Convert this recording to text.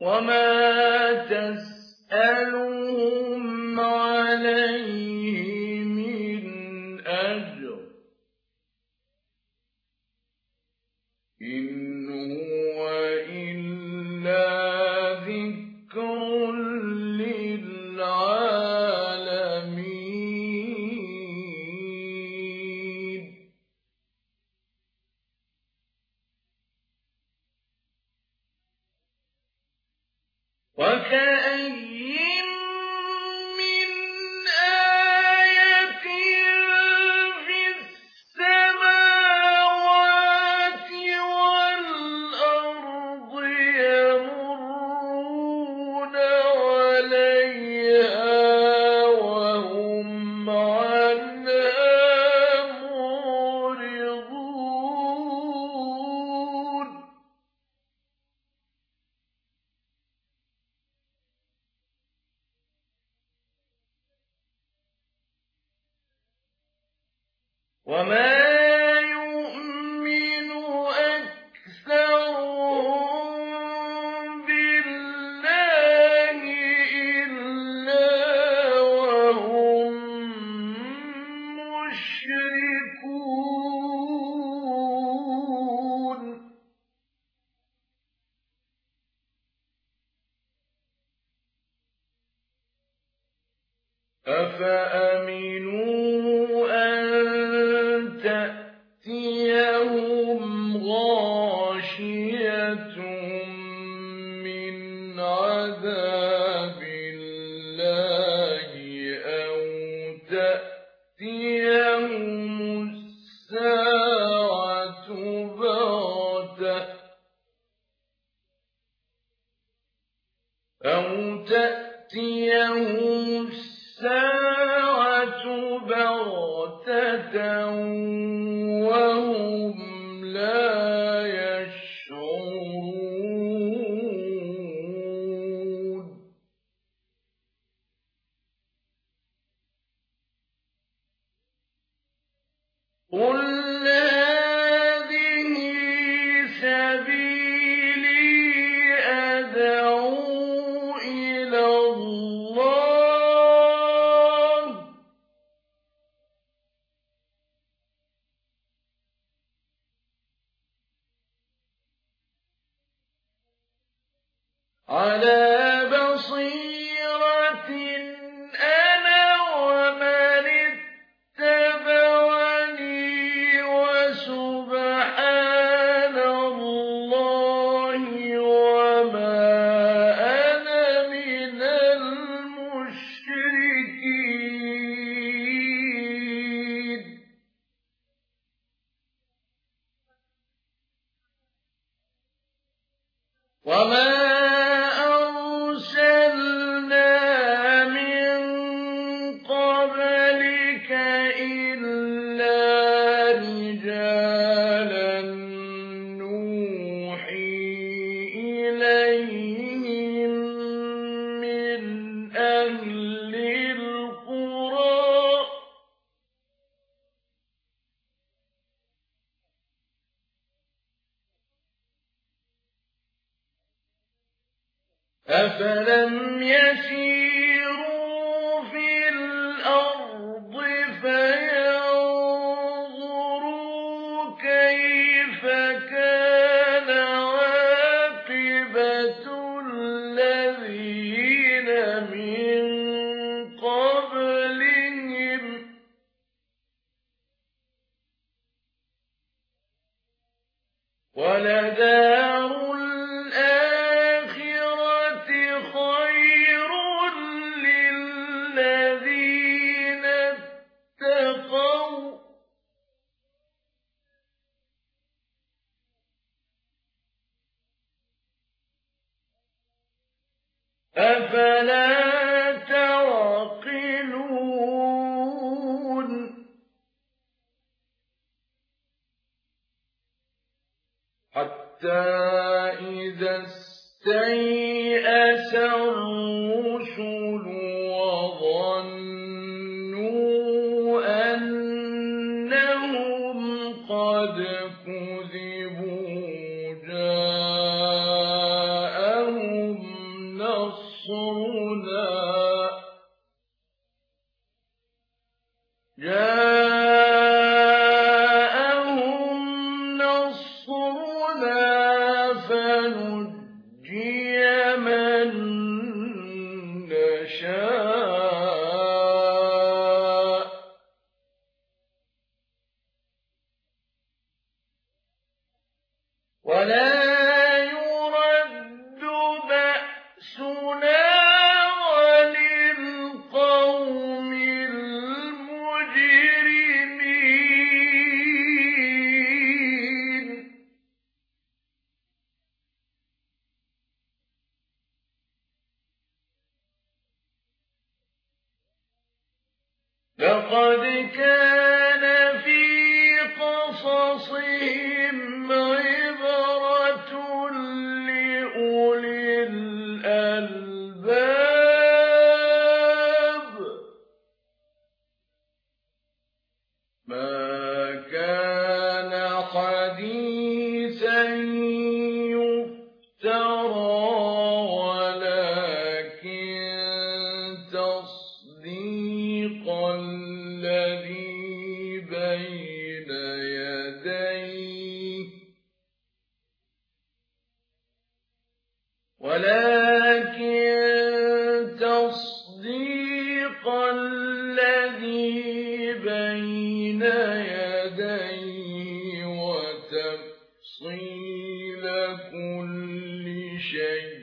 وما تسألهم عليه من أجر إن هو إلا ذكر للعالمين وكأي من آية في السماوات والأرض يمرون عليها وهم عنها معرضون وما يؤمن أكثرهم بالله إلا وهم مشركون أفأمنوا أن تأتيهم غاشية من عذاب الله أو تأتيهم الساعة بغتة وهم لا يشعرون قل هذه سبيلي أدعو إلى الله على بصيرة أنا ومن اتبعني وسبحان الله وما أنا من المشركين وما أرسلنا من قبلك إلا رجالا نوحي إليهم من أهل القرى أفلم يسيروا في الأرض فينظروا كيف كان عاقبة الذين من قبلهم ولدار الآخرة خير للذين اتقوا أفلا تعقلون حتى إذا استيأس الرسل وظنوا أنهم قد كذبوا جاءهم وننجي من نشاء ولا يرد بأسنا عن القوم المجرمين لقد كان في قصصهم عبرة لأولي الألباب ما كان حديثا يفترى ولكن تصديق الذي بين يديه وتفصيل كل شيء